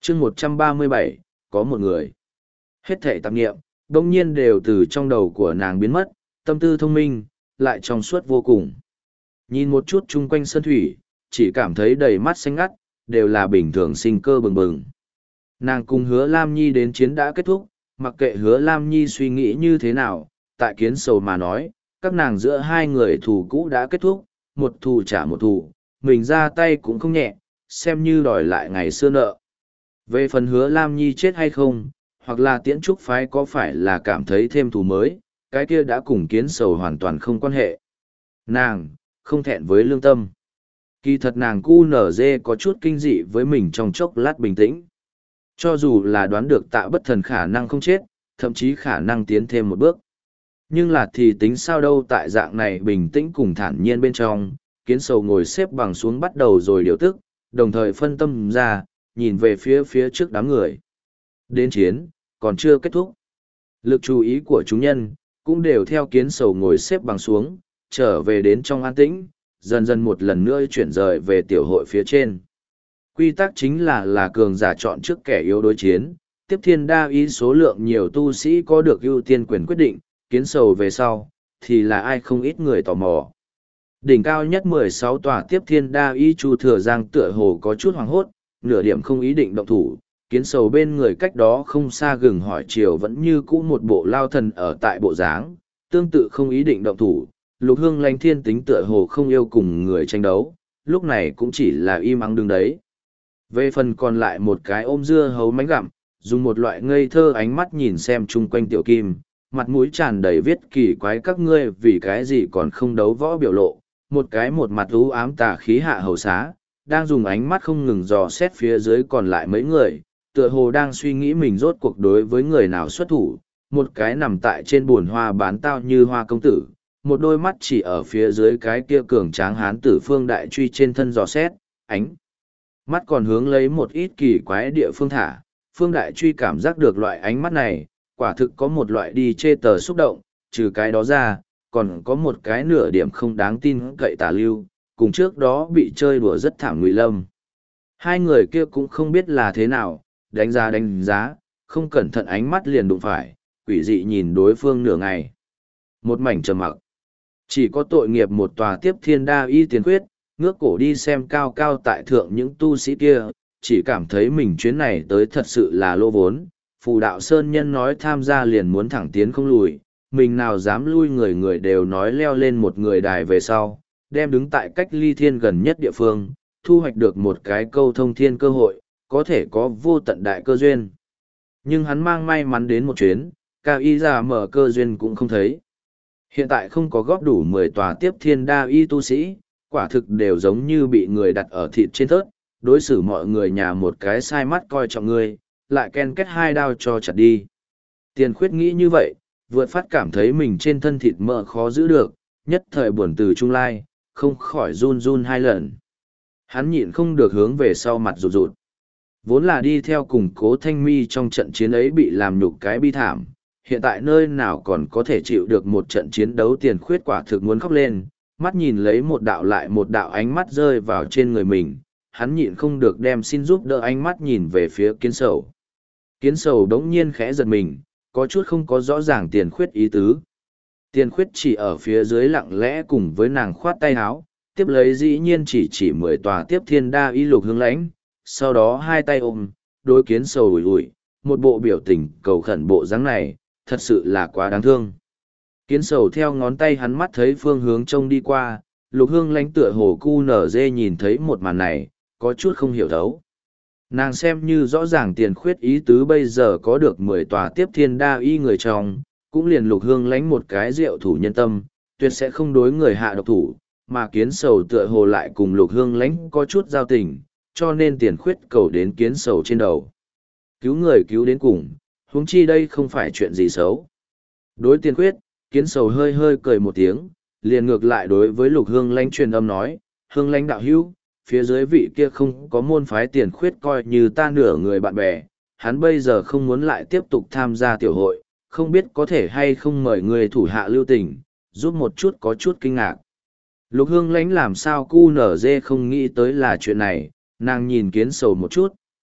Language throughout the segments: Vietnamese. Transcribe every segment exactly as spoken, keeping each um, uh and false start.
chương một trăm ba mươi bảy, có một người. Hết thảy tạp nghiệm, đông nhiên đều từ trong đầu của nàng biến mất, tâm tư thông minh, lại trong suốt vô cùng. Nhìn một chút chung quanh sân thủy, chỉ cảm thấy đầy mắt xanh ngắt, đều là bình thường sinh cơ bừng bừng. Nàng cùng Hứa Lam Nhi đến chiến đã kết thúc, mặc kệ Hứa Lam Nhi suy nghĩ như thế nào, tại Kiến Sầu mà nói, các nàng giữa hai người thù cũ đã kết thúc, một thù trả một thù, mình ra tay cũng không nhẹ, xem như đòi lại ngày xưa nợ. Về phần Hứa Lam Nhi chết hay không, hoặc là Tiễn Trúc phái có phải là cảm thấy thêm thù mới, cái kia đã cùng Kiến Sầu hoàn toàn không quan hệ. Nàng, không thẹn với lương tâm. Kỳ thật nàng cu nở dê có chút kinh dị với mình trong chốc lát bình tĩnh. Cho dù là đoán được Tạ Bất Thần khả năng không chết, thậm chí khả năng tiến thêm một bước. Nhưng là thì tính sao đâu, tại dạng này bình tĩnh cùng thản nhiên bên trong, Kiến Sầu ngồi xếp bằng xuống bắt đầu rồi điều tức, đồng thời phân tâm ra, nhìn về phía phía trước đám người. Đến chiến, còn chưa kết thúc. Lực chú ý của chúng nhân, cũng đều theo Kiến Sầu ngồi xếp bằng xuống, trở về đến trong an tĩnh, dần dần một lần nữa chuyển rời về tiểu hội phía trên. Quy tắc chính là là cường giả chọn trước kẻ yếu đối chiến, tiếp thiên đa ý số lượng nhiều tu sĩ có được ưu tiên quyền quyết định, Kiến Sầu về sau, thì là ai không ít người tò mò. Đỉnh cao nhất mười sáu tòa tiếp thiên đa ý Chu Thừa Giang tựa hồ có chút hoảng hốt, nửa điểm không ý định động thủ, Kiến Sầu bên người cách đó không xa gừng hỏi chiều vẫn như cũ một bộ lao thần ở tại bộ dáng, tương tự không ý định động thủ. Lục Hương Lánh thiên tính tựa hồ không yêu cùng người tranh đấu, lúc này cũng chỉ là im ắng đứng đấy. Về phần còn lại một cái ôm dưa hấu mánh gặm, dùng một loại ngây thơ ánh mắt nhìn xem chung quanh tiểu kim, mặt mũi tràn đầy viết kỳ quái các ngươi vì cái gì còn không đấu võ biểu lộ, một cái một mặt u ám tà khí hạ hầu xá, đang dùng ánh mắt không ngừng dò xét phía dưới còn lại mấy người, tựa hồ đang suy nghĩ mình rốt cuộc đối với người nào xuất thủ, một cái nằm tại trên buồn hoa bán tao như hoa công tử, một đôi mắt chỉ ở phía dưới cái kia cường tráng hán tử Phương Đại Truy trên thân dò xét, ánh mắt còn hướng lấy một ít kỳ quái địa phương thả. Phương Đại Truy cảm giác được loại ánh mắt này, quả thực có một loại đi chê tờ xúc động, trừ cái đó ra, còn có một cái nửa điểm không đáng tin cậy tà lưu, cùng trước đó bị chơi đùa rất thảm Ngụy Lâm. Hai người kia cũng không biết là thế nào, đánh giá đánh giá, không cẩn thận ánh mắt liền đụng phải, quỷ dị nhìn đối phương nửa ngày. Một mảnh trầm mặc. Chỉ có tội nghiệp một tòa tiếp thiên đa y tiền quyết, ngước cổ đi xem cao cao tại thượng những tu sĩ kia, chỉ cảm thấy mình chuyến này tới thật sự là lô vốn. Phù đạo sơn nhân nói tham gia liền muốn thẳng tiến không lùi, mình nào dám lui, người người đều nói leo lên một người đài về sau, đem đứng tại cách ly thiên gần nhất địa phương, thu hoạch được một cái câu thông thiên cơ hội, có thể có vô tận đại cơ duyên. Nhưng hắn mang may mắn đến một chuyến, cao y ra mở cơ duyên cũng không thấy. Hiện tại không có góp đủ mười tòa tiếp thiên đa y tu sĩ, quả thực đều giống như bị người đặt ở thịt trên thớt, đối xử mọi người nhà một cái sai mắt coi trọng người, lại ken kết hai đao cho chặt đi. Tiền khuyết nghĩ như vậy, vượt phát cảm thấy mình trên thân thịt mỡ khó giữ được, nhất thời buồn từ trung lai, không khỏi run run hai lần. Hắn nhịn không được hướng về sau mặt rụt rụt. Vốn là đi theo cùng Cố Thanh Mi trong trận chiến ấy bị làm nhục cái bi thảm, hiện tại nơi nào còn có thể chịu được một trận chiến đấu, tiền khuyết quả thực muốn khóc lên, mắt nhìn lấy một đạo lại một đạo ánh mắt rơi vào trên người mình, hắn nhịn không được đem xin giúp đỡ ánh mắt nhìn về phía Kiến Sầu. Kiến Sầu đống nhiên khẽ giật mình, có chút không có rõ ràng tiền khuyết ý tứ. Tiền khuyết chỉ ở phía dưới lặng lẽ cùng với nàng khoát tay áo, tiếp lấy dĩ nhiên chỉ chỉ mười tòa tiếp thiên đa y Lục Hương Lãnh, sau đó hai tay ôm, đối Kiến Sầu ủi ủi, một bộ biểu tình cầu khẩn bộ dáng này, thật sự là quá đáng thương. Kiến Sầu theo ngón tay hắn mắt thấy phương hướng trông đi qua, Lục Hương Lãnh tựa hồ cu nở dê nhìn thấy một màn này, có chút không hiểu thấu. Nàng xem như rõ ràng tiền khuyết ý tứ bây giờ có được mười tòa tiếp thiên đa y người trong, cũng liền Lục Hương Lãnh một cái diệu thủ nhân tâm, tuyệt sẽ không đối người hạ độc thủ, mà Kiến Sầu tựa hồ lại cùng Lục Hương Lãnh có chút giao tình, cho nên tiền khuyết cầu đến Kiến Sầu trên đầu. Cứu người cứu đến cùng, huống chi đây không phải chuyện gì xấu. Đối tiền khuyết, Kiến Sầu hơi hơi cười một tiếng, liền ngược lại đối với Lục Hương Lãnh truyền âm nói, Hương Lãnh đạo hữu, phía dưới vị kia không có môn phái tiền khuyết coi như ta nửa người bạn bè, hắn bây giờ không muốn lại tiếp tục tham gia tiểu hội, không biết có thể hay không mời người thủ hạ lưu tình, giúp một chút có chút kinh ngạc. Lục Hương Lãnh làm sao cu nở dê không nghĩ tới là chuyện này, nàng nhìn Kiến Sầu một chút,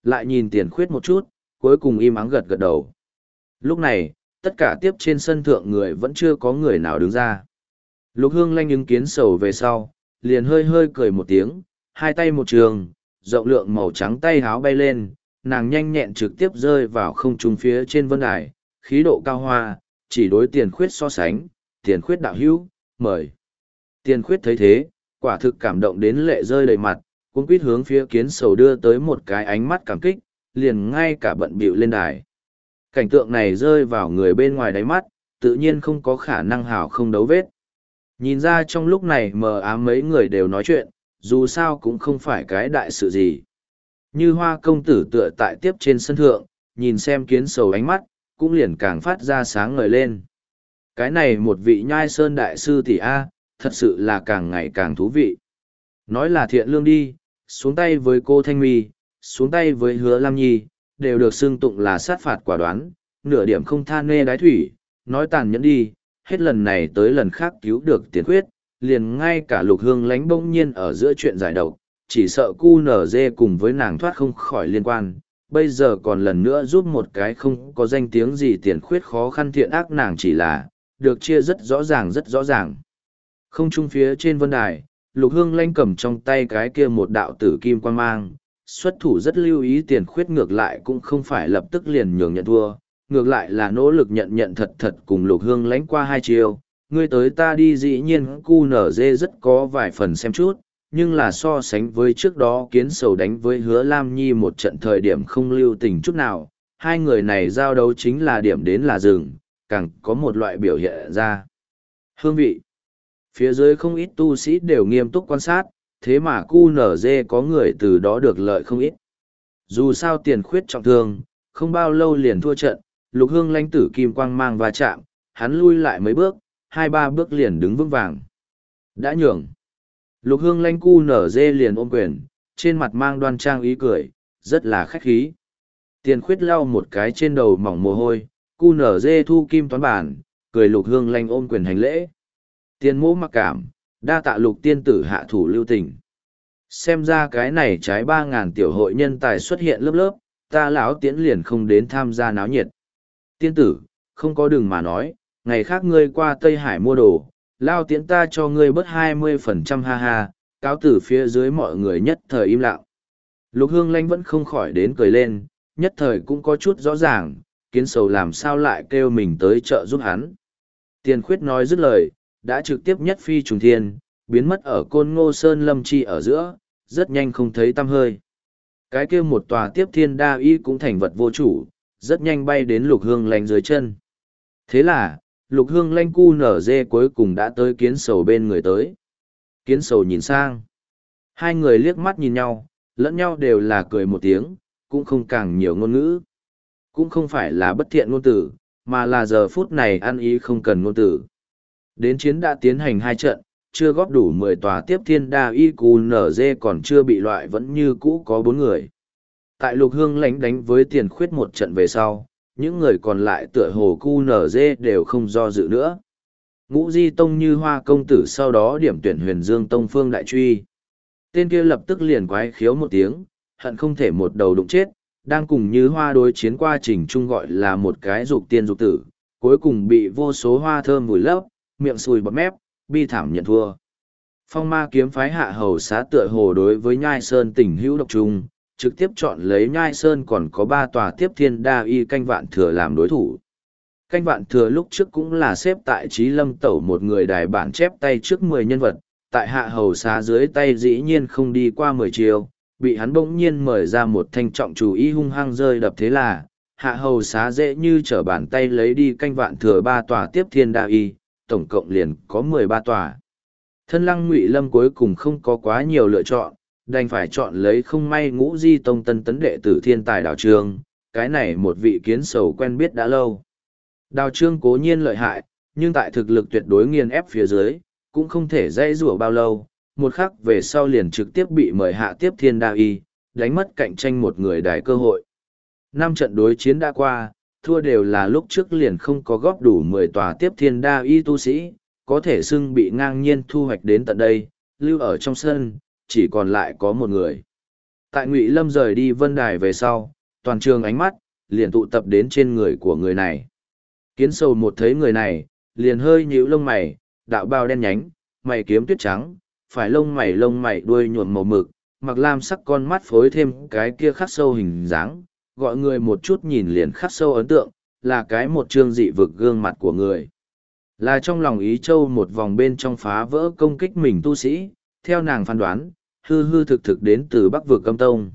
lại nhìn Tiền Khuyết một chút, cuối cùng im ắng gật gật đầu. Lúc này, tất cả tiếp trên sân thượng người vẫn chưa có người nào đứng ra. Lục Hương Lanh ứng kiến sầu về sau, liền hơi hơi cười một tiếng, hai tay một trường, rộng lượng màu trắng tay háo bay lên, nàng nhanh nhẹn trực tiếp rơi vào không trung phía trên vân đài, khí độ cao hoa, chỉ đối Tiền Khuyết so sánh, Tiền Khuyết đạo hữu, mời. Tiền Khuyết thấy thế, quả thực cảm động đến lệ rơi đầy mặt, cuống quýt hướng phía kiến sầu đưa tới một cái ánh mắt cảm kích, liền ngay cả bận bịu lên đài. Cảnh tượng này rơi vào người bên ngoài đáy mắt, tự nhiên không có khả năng hảo không đấu vết. Nhìn ra trong lúc này mờ ám mấy người đều nói chuyện, dù sao cũng không phải cái đại sự gì. Như Hoa công tử tựa tại tiếp trên sân thượng, nhìn xem kiến sầu ánh mắt, cũng liền càng phát ra sáng ngời lên. Cái này một vị nhai sơn đại sư tỷ A, thật sự là càng ngày càng thú vị. Nói là thiện lương đi, xuống tay với cô Thanh Mi, xuống tay với Hứa Lam Nhi, đều được xưng tụng là sát phạt quả đoán, nửa điểm không tha nê đái thủy, nói tàn nhẫn đi, hết lần này tới lần khác cứu được Tiền Khuyết, liền ngay cả Lục Hương Lánh bỗng nhiên ở giữa chuyện giải độc, chỉ sợ cu nở dê cùng với nàng thoát không khỏi liên quan, bây giờ còn lần nữa giúp một cái không có danh tiếng gì Tiền Khuyết khó khăn thiện ác nàng chỉ là, được chia rất rõ ràng rất rõ ràng. Không trung phía trên vân đài, Lục Hương Lanh cầm trong tay cái kia một đạo tử kim quang mang, xuất thủ rất lưu ý Tiền Khuyết ngược lại cũng không phải lập tức liền nhường nhận thua, ngược lại là nỗ lực nhận nhận thật thật cùng Lục Hương Lánh qua hai chiều, ngươi tới ta đi dĩ nhiên cu nở dê rất có vài phần xem chút, nhưng là so sánh với trước đó kiến sầu đánh với Hứa Lam Nhi một trận thời điểm không lưu tình chút nào, hai người này giao đấu chính là điểm đến là rừng, càng có một loại biểu hiện ra. Hương vị. Phía dưới không ít tu sĩ đều nghiêm túc quan sát, thế mà cu nở dê có người từ đó được lợi không ít. Dù sao Tiền Khuyết trọng thương, không bao lâu liền thua trận, Lục Hương Lanh tử kim quang mang va chạm, hắn lui lại mấy bước, hai ba bước liền đứng vững vàng. Đã nhường. Lục Hương Lanh cu nở dê liền ôm quyền, trên mặt mang đoan trang ý cười, rất là khách khí. Tiền Khuyết lau một cái trên đầu mỏng mồ hôi, cu nở dê thu kim toán bản, cười Lục Hương Lanh ôm quyền hành lễ. Tiền mỗ mặc cảm, đa tạ Lục tiên tử hạ thủ lưu tình. Xem ra cái này trái ba ngàn tiểu hội nhân tài xuất hiện lớp lớp, ta lão tiễn liền không đến tham gia náo nhiệt. Tiên tử, không có đừng mà nói, ngày khác ngươi qua Tây Hải mua đồ, lao tiễn ta cho ngươi bớt hai mươi phần trăm ha ha, cáo tử phía dưới mọi người nhất thời im lặng. Lục Hương Lanh vẫn không khỏi đến cười lên, nhất thời cũng có chút rõ ràng, kiến sầu làm sao lại kêu mình tới chợ giúp hắn. Tiền Khuyết nói dứt lời, đã trực tiếp nhất phi trùng thiên, biến mất ở Côn Ngô Sơn Lâm Chi ở giữa, rất nhanh không thấy tăm hơi. Cái kia một tòa tiếp thiên đa y cũng thành vật vô chủ, rất nhanh bay đến Lục Hương Lanh dưới chân. Thế là, Lục Hương Lanh cu nở dê cuối cùng đã tới kiến sầu bên người tới. Kiến sầu nhìn sang. Hai người liếc mắt nhìn nhau, lẫn nhau đều là cười một tiếng, cũng không càng nhiều ngôn ngữ. Cũng không phải là bất thiện ngôn tử, mà là giờ phút này ăn ý không cần ngôn tử. Đến chiến đã tiến hành hai trận, chưa góp đủ mười tòa tiếp thiên đa y cu nở dê còn chưa bị loại vẫn như cũ có bốn người. Tại Lục Hương Lánh đánh với Tiền Khuyết một trận về sau, những người còn lại tựa hồ cu nở dê đều không do dự nữa. Ngũ Di Tông Như Hoa công tử sau đó điểm tuyển Huyền Dương Tông Phương Đại Truy. Tên kia lập tức liền quái khiếu một tiếng, hận không thể một đầu đụng chết, đang cùng Như Hoa đối chiến qua trình chung gọi là một cái dục tiên dục tử, cuối cùng bị vô số hoa thơm vùi lấp, miệng sùi bọt mép, bi thảm nhận thua. Phong Ma kiếm phái hạ hầu xá tựa hồ đối với Nhai Sơn tình hữu độc trung, trực tiếp chọn lấy Nhai Sơn còn có ba tòa tiếp thiên đa y canh vạn thừa làm đối thủ. Canh vạn thừa lúc trước cũng là xếp tại Trí Lâm Tẩu một người đài bản chép tay trước mười nhân vật, tại hạ hầu xá dưới tay dĩ nhiên không đi qua mười chiều, bị hắn bỗng nhiên mời ra một thanh trọng chủ y hung hăng rơi đập thế là, hạ hầu xá dễ như trở bàn tay lấy đi canh vạn thừa ba tòa tiếp thiên đa y, tổng cộng liền có mười ba tòa. Thân Lăng Ngụy Lâm cuối cùng không có quá nhiều lựa chọn, đành phải chọn lấy không may Ngũ Di Tông tân tấn đệ tử thiên tài Đào Trương, cái này một vị kiến sầu quen biết đã lâu. Đào Trương cố nhiên lợi hại, nhưng tại thực lực tuyệt đối nghiền ép phía dưới, cũng không thể dây rủa bao lâu, một khắc về sau liền trực tiếp bị mời hạ tiếp thiên đa y, đánh mất cạnh tranh một người đài cơ hội. Năm trận đối chiến đã qua, thua đều là lúc trước liền không có góp đủ mười tòa tiếp thiên đa y tu sĩ, có thể xưng bị ngang nhiên thu hoạch đến tận đây, lưu ở trong sân, chỉ còn lại có một người. Tại Ngụy Lâm rời đi vân đài về sau, toàn trường ánh mắt liền tụ tập đến trên người của người này. Kiến sầu một thấy người này, liền hơi nhíu lông mày, đạo bào đen nhánh, mày kiếm tuyết trắng, phải lông mày lông mày đuôi nhuộm màu mực, mặc lam sắc con mắt phối thêm cái kia khắc sâu hình dáng, gọi người một chút nhìn liền khắc sâu ấn tượng, là cái một trương dị vực gương mặt của người. Là trong lòng Ý Châu một vòng bên trong phá vỡ công kích mình tu sĩ, theo nàng phán đoán, hư hư thực thực đến từ Bắc vực Âm Tông.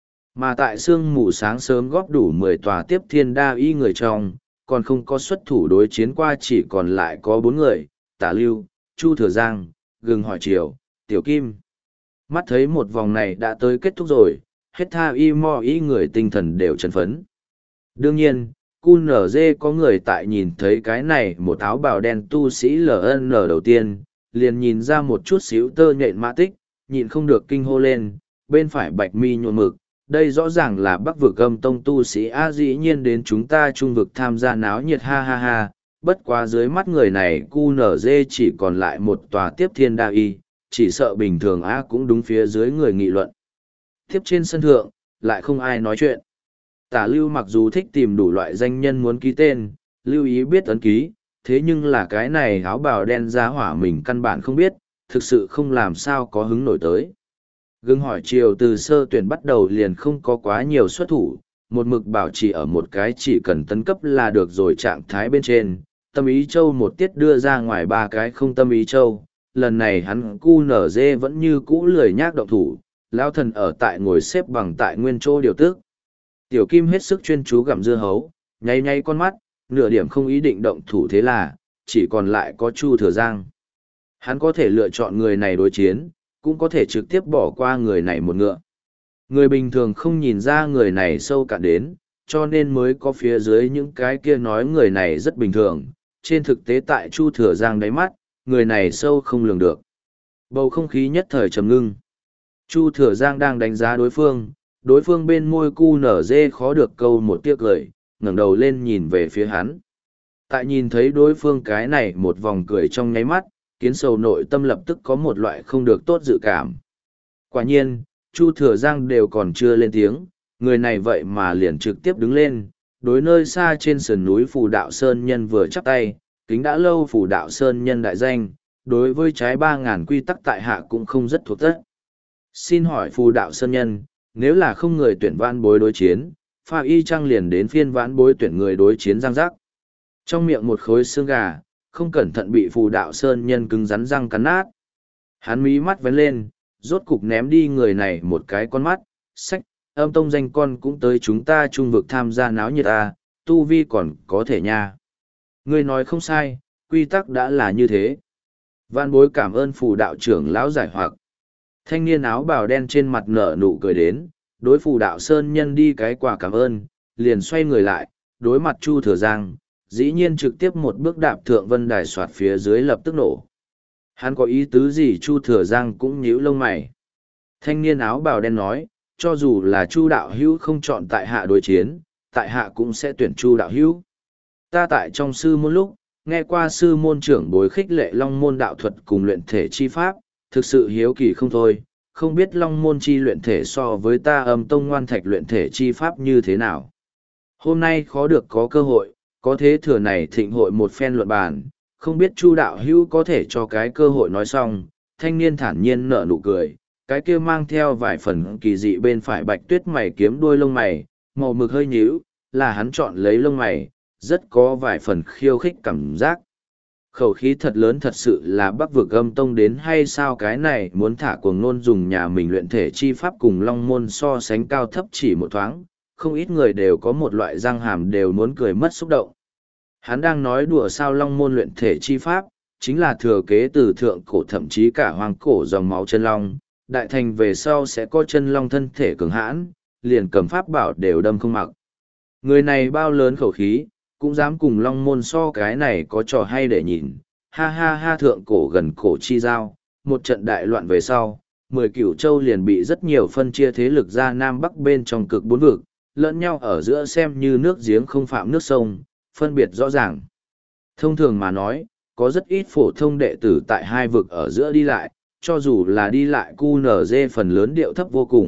Mà tại sương mù sáng sớm góp đủ mười tòa tiếp thiên đa y người trong, còn không có xuất thủ đối chiến qua, chỉ còn lại có bốn người, Tả Lưu, Chu Thừa Giang, Gừng Hỏi Triều, Tiểu Kim. Mắt thấy một vòng này đã tới kết thúc rồi, hết tha y mo y người tinh thần đều chấn phấn. Đương nhiên, cu nở dê có người tại nhìn thấy cái này một áo bào đen tu sĩ lờ en đầu tiên, liền nhìn ra một chút xíu tơ nhện mã tích, nhịn không được kinh hô lên, bên phải bạch mi nhuộm mực, đây rõ ràng là Bắc vực Âm Tông tu sĩ a, dĩ nhiên đến chúng ta trung vực tham gia náo nhiệt, ha ha ha. Bất quá dưới mắt người này cu nở dê chỉ còn lại một tòa tiếp thiên đa y, chỉ sợ bình thường a cũng đúng phía dưới người nghị luận. Tiếp trên sân thượng, lại không ai nói chuyện. Tả Lưu mặc dù thích tìm đủ loại danh nhân muốn ký tên, lưu ý biết ấn ký, thế nhưng là cái này áo bào đen ra hỏa mình căn bản không biết, thực sự không làm sao có hứng nổi tới. Gừng Hỏi Triều từ sơ tuyển bắt đầu liền không có quá nhiều xuất thủ, một mực bảo trì ở một cái chỉ cần tấn cấp là được rồi trạng thái bên trên. Tâm Ý Châu một tiết đưa ra ngoài ba cái không Tâm Ý Châu, lần này hắn cu nở dê vẫn như cũ lười nhác động thủ, lão thần ở tại ngồi xếp bằng tại nguyên chỗ điều tức. Tiểu Kim hết sức chuyên chú gặm dưa hấu, nháy nháy con mắt, nửa điểm không ý định động thủ, thế là chỉ còn lại có Chu Thừa Giang. Hắn có thể lựa chọn người này đối chiến, cũng có thể trực tiếp bỏ qua người này một ngựa. Người bình thường không nhìn ra người này sâu cạn đến, cho nên mới có phía dưới những cái kia nói người này rất bình thường. Trên thực tế tại Chu Thừa Giang đáy mắt, người này sâu không lường được. Bầu không khí nhất thời trầm ngưng. Chu Thừa Giang đang đánh giá đối phương, đối phương bên môi cu nở dê khó được câu một tiếc cười, ngẩng đầu lên nhìn về phía hắn. Tại nhìn thấy đối phương cái này một vòng cười trong nháy mắt, Kiến sầu nội tâm lập tức có một loại không được tốt dự cảm. Quả nhiên, Chu Thừa Giang đều còn chưa lên tiếng, người này vậy mà liền trực tiếp đứng lên, đối nơi xa trên sườn núi Phù Đạo Sơn Nhân vừa chắp tay, kính đã lâu Phù Đạo Sơn Nhân đại danh, đối với trái ba ngàn quy tắc tại hạ cũng không rất thuộc tất. Xin hỏi Phù Đạo Sơn Nhân, nếu là không người tuyển vãn bối đối chiến, pha y trăng liền đến phiên vãn bối tuyển người đối chiến giang giác. Trong miệng một khối xương gà, không cẩn thận bị Phù Đạo Sơn Nhân cứng rắn răng cắn nát. Hắn mí mắt vén lên, rốt cục ném đi người này một cái con mắt, sách, Âm Tông danh con cũng tới chúng ta trung vực tham gia náo nhiệt à, tu vi còn có thể nha. Ngươi nói không sai, quy tắc đã là như thế. Vạn bối cảm ơn Phù Đạo trưởng lão giải hoặc. Thanh niên áo bào đen trên mặt nở nụ cười đến, đối Phù Đạo Sơn Nhân đi cái quả cảm ơn, liền xoay người lại, đối mặt Chu Thừa Giang, dĩ nhiên trực tiếp một bước đạp thượng vân đài soạt phía dưới lập tức nổ. Hắn có ý tứ gì? Chu Thừa Giang cũng nhíu lông mày. Thanh niên áo bào đen nói, cho dù là Chu đạo hữu không chọn tại hạ đối chiến, tại hạ cũng sẽ tuyển Chu đạo hữu. Ta tại trong sư môn lúc, nghe qua sư môn trưởng bối khích lệ long môn đạo thuật cùng luyện thể chi pháp, thực sự hiếu kỳ không thôi, không biết long môn chi luyện thể so với ta Âm Tông ngoan thạch luyện thể chi pháp như thế nào. Hôm nay khó được có cơ hội, có thế thừa này thịnh hội một phen luận bàn, không biết Chu đạo hữu có thể cho cái cơ hội nói xong. Thanh niên thản nhiên nở nụ cười, cái kia mang theo vài phần kỳ dị bên phải bạch tuyết mày kiếm đuôi lông mày, màu mực hơi nhíu, là hắn chọn lấy lông mày, rất có vài phần khiêu khích cảm giác. Khẩu khí thật lớn, thật sự là Bắc vực Âm Tông đến hay sao? Cái này muốn thả cuồng nôn dùng nhà mình luyện thể chi pháp cùng long môn so sánh cao thấp chỉ một thoáng, không ít người đều có một loại răng hàm đều muốn cười mất xúc động. Hắn đang nói đùa sao? Long môn luyện thể chi pháp, chính là thừa kế từ thượng cổ thậm chí cả hoang cổ dòng máu chân long, đại thành về sau sẽ có chân long thân thể cường hãn, liền cầm pháp bảo đều đâm không mặc. Người này bao lớn khẩu khí, cũng dám cùng long môn so, cái này có trò hay để nhìn. Ha ha ha, thượng cổ gần cổ chi giao, một trận đại loạn về sau, mười cửu châu liền bị rất nhiều phân chia thế lực ra nam bắc bên trong cực bốn vực, lẫn nhau ở giữa xem như nước giếng không phạm nước sông, phân biệt rõ ràng. Thông thường mà nói, có rất ít phổ thông đệ tử tại hai vực ở giữa đi lại, cho dù là đi lại cu nở dê phần lớn điệu thấp vô cùng,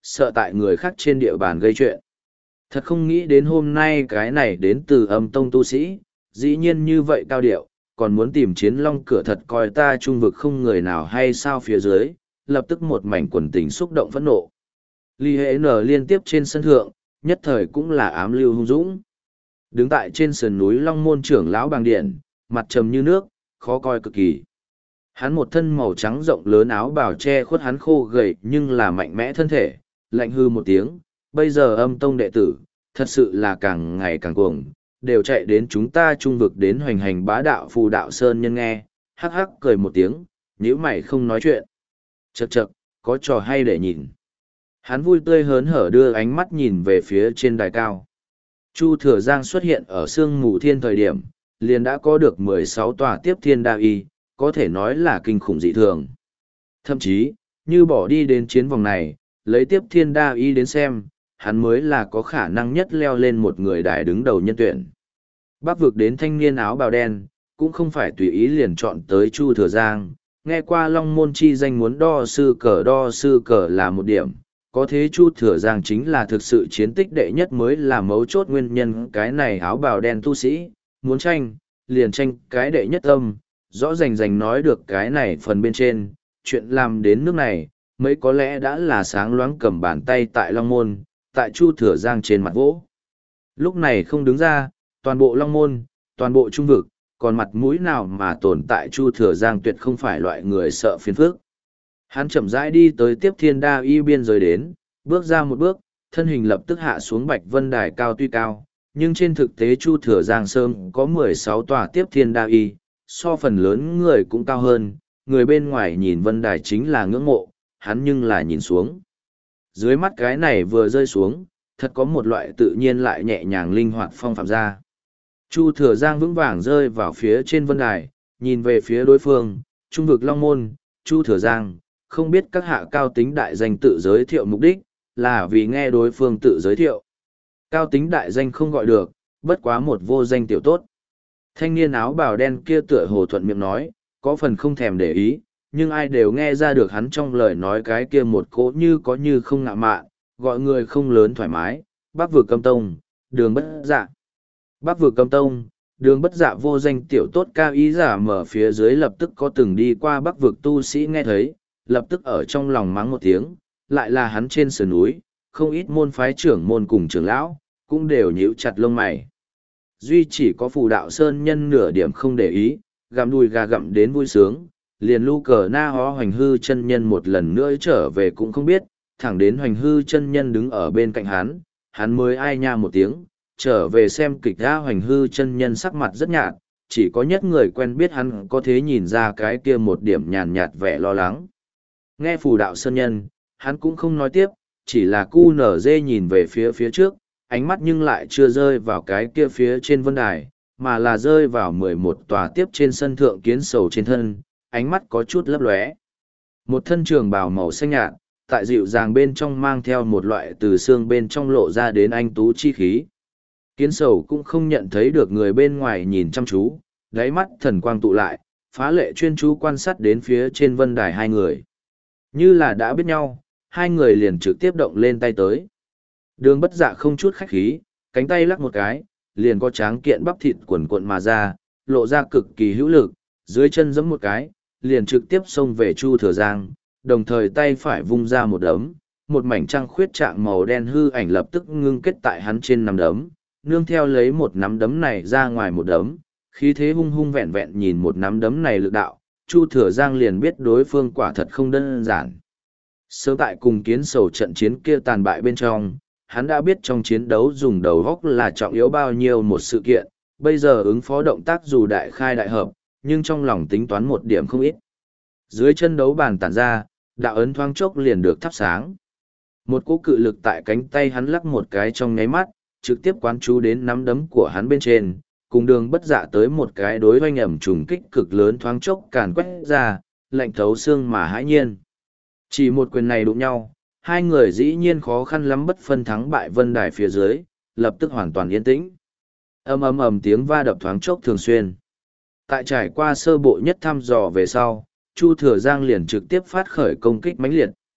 sợ tại người khác trên địa bàn gây chuyện. Thật không nghĩ đến hôm nay cái này đến từ âm tông tu sĩ, dĩ nhiên như vậy cao điệu, còn muốn tìm chiến long cửa thật coi ta trung vực không người nào hay sao phía dưới, lập tức một mảnh quần tình xúc động phẫn nộ. Ly hệ nở liên tiếp trên sân thượng, nhất thời cũng là ám lưu hung dũng. Đứng tại trên sườn núi Long Môn trưởng lão bàng điện, mặt trầm như nước, khó coi cực kỳ. Hắn một thân màu trắng rộng lớn áo bào che khuất hắn khô gầy nhưng là mạnh mẽ thân thể, lạnh hư một tiếng, bây giờ âm tông đệ tử, thật sự là càng ngày càng cuồng, đều chạy đến chúng ta trung vực đến hoành hành bá đạo phù đạo sơn nhân nghe, hắc hắc cười một tiếng, nhíu mày không nói chuyện. Chậc chậc, có trò hay để nhìn. Hắn vui tươi hớn hở đưa ánh mắt nhìn về phía trên đài cao. Chu Thừa Giang xuất hiện ở sương mù thiên thời điểm, liền đã có được mười sáu tòa tiếp thiên đa y, có thể nói là kinh khủng dị thường. Thậm chí, như bỏ đi đến chiến vòng này, lấy tiếp thiên đa y đến xem, hắn mới là có khả năng nhất leo lên một người đài đứng đầu nhân tuyển. Bắc vực đến thanh niên áo bào đen, cũng không phải tùy ý liền chọn tới Chu Thừa Giang, nghe qua Long Môn chi danh muốn đo sư cờ đo sư cờ là một điểm, có thế Chu Thừa Giang chính là thực sự chiến tích đệ nhất mới là mấu chốt nguyên nhân cái này áo bào đen tu sĩ, muốn tranh, liền tranh cái đệ nhất âm, rõ rành rành nói được cái này phần bên trên, chuyện làm đến nước này, mấy có lẽ đã là sáng loáng cầm bàn tay tại Long Môn, tại Chu Thừa Giang trên mặt vỗ. Lúc này không đứng ra, toàn bộ Long Môn, toàn bộ trung vực, còn mặt mũi nào mà tồn tại Chu Thừa Giang tuyệt không phải loại người sợ phiền phức. Hắn chậm rãi đi tới tiếp thiên đa y biên giới đến, bước ra một bước, thân hình lập tức hạ xuống bạch vân đài cao tuy cao, nhưng trên thực tế Chu Thừa Giang Sơn có mười sáu tòa tiếp thiên đa y, so phần lớn người cũng cao hơn, người bên ngoài nhìn vân đài chính là ngưỡng mộ, hắn nhưng là nhìn xuống. Dưới mắt cái này vừa rơi xuống, thật có một loại tự nhiên lại nhẹ nhàng linh hoạt phong phạm ra. Chu Thừa Giang vững vàng rơi vào phía trên vân đài, nhìn về phía đối phương, trung vực Long Môn, Chu Thừa Giang, không biết các hạ cao tính đại danh tự giới thiệu mục đích, là vì nghe đối phương tự giới thiệu. Cao tính đại danh không gọi được, bất quá một vô danh tiểu tốt. Thanh niên áo bào đen kia tựa hồ thuận miệng nói, có phần không thèm để ý, nhưng ai đều nghe ra được hắn trong lời nói cái kia một cỗ như có như không ngạ mạn, gọi người không lớn thoải mái, Bắc vực Câm Tông, Đường Bất Dạ. Bắc vực Câm Tông, Đường Bất Dạ vô danh tiểu tốt cao ý giả mở phía dưới lập tức có từng đi qua Bắc vực tu sĩ nghe thấy, lập tức ở trong lòng mắng một tiếng, lại là hắn trên sườn núi, không ít môn phái trưởng môn cùng trưởng lão, cũng đều nhíu chặt lông mày. Duy chỉ có phù đạo sơn nhân nửa điểm không để ý, gặm đùi gà gặm đến vui sướng, liền lưu cờ na hó hoành hư chân nhân một lần nữa trở về cũng không biết, thẳng đến hoành hư chân nhân đứng ở bên cạnh hắn, hắn mới ai nha một tiếng, trở về xem kịch ra hoành hư chân nhân sắc mặt rất nhạt, chỉ có nhất người quen biết hắn có thể nhìn ra cái kia một điểm nhàn nhạt vẻ lo lắng. Nghe phù đạo sơn nhân, hắn cũng không nói tiếp, chỉ là cu nở dê nhìn về phía phía trước, ánh mắt nhưng lại chưa rơi vào cái kia phía trên vân đài, mà là rơi vào mười một tòa tiếp trên sân thượng kiến sầu trên thân, ánh mắt có chút lấp lóe. Một thân trường bào màu xanh nhạt, tại dịu dàng bên trong mang theo một loại từ xương bên trong lộ ra đến anh tú chi khí. Kiến sầu cũng không nhận thấy được người bên ngoài nhìn chăm chú, đáy mắt thần quang tụ lại, phá lệ chuyên chú quan sát đến phía trên vân đài hai người. Như là đã biết nhau, hai người liền trực tiếp động lên tay tới. Đường Bất Dạ không chút khách khí, cánh tay lắc một cái, liền có tráng kiện bắp thịt quần cuộn mà ra, lộ ra cực kỳ hữu lực, dưới chân giẫm một cái, liền trực tiếp xông về Chu Thừa Giang, đồng thời tay phải vung ra một đấm, một mảnh trăng khuyết trạng màu đen hư ảnh lập tức ngưng kết tại hắn trên nắm đấm, nương theo lấy một nắm đấm này ra ngoài một đấm, khí thế hung hung vẹn vẹn nhìn một nắm đấm này lực đạo, Chu Thừa Giang liền biết đối phương quả thật không đơn giản. Sớm tại cùng kiến sầu trận chiến kia tàn bại bên trong, hắn đã biết trong chiến đấu dùng đầu góc là trọng yếu bao nhiêu một sự kiện, bây giờ ứng phó động tác dù đại khai đại hợp, nhưng trong lòng tính toán một điểm không ít. Dưới chân đấu bàn tản ra, đạo ấn thoáng chốc liền được thắp sáng. Một cỗ cự lực tại cánh tay hắn lắc một cái trong nháy mắt, trực tiếp quán chú đến nắm đấm của hắn bên trên, cùng Đường Bất Dạ tới một cái đối oanh ẩm trùng kích cực lớn thoáng chốc càn quét ra, lạnh thấu xương mà hãi nhiên. Chỉ một quyền này đụng nhau, hai người dĩ nhiên khó khăn lắm bất phân thắng bại vân đài phía dưới, lập tức hoàn toàn yên tĩnh. Ầm ầm ầm tiếng va đập thoáng chốc thường xuyên. Tại trải qua sơ bộ nhất thăm dò về sau, Chu Thừa Giang liền trực tiếp phát khởi công kích mãnh liệt.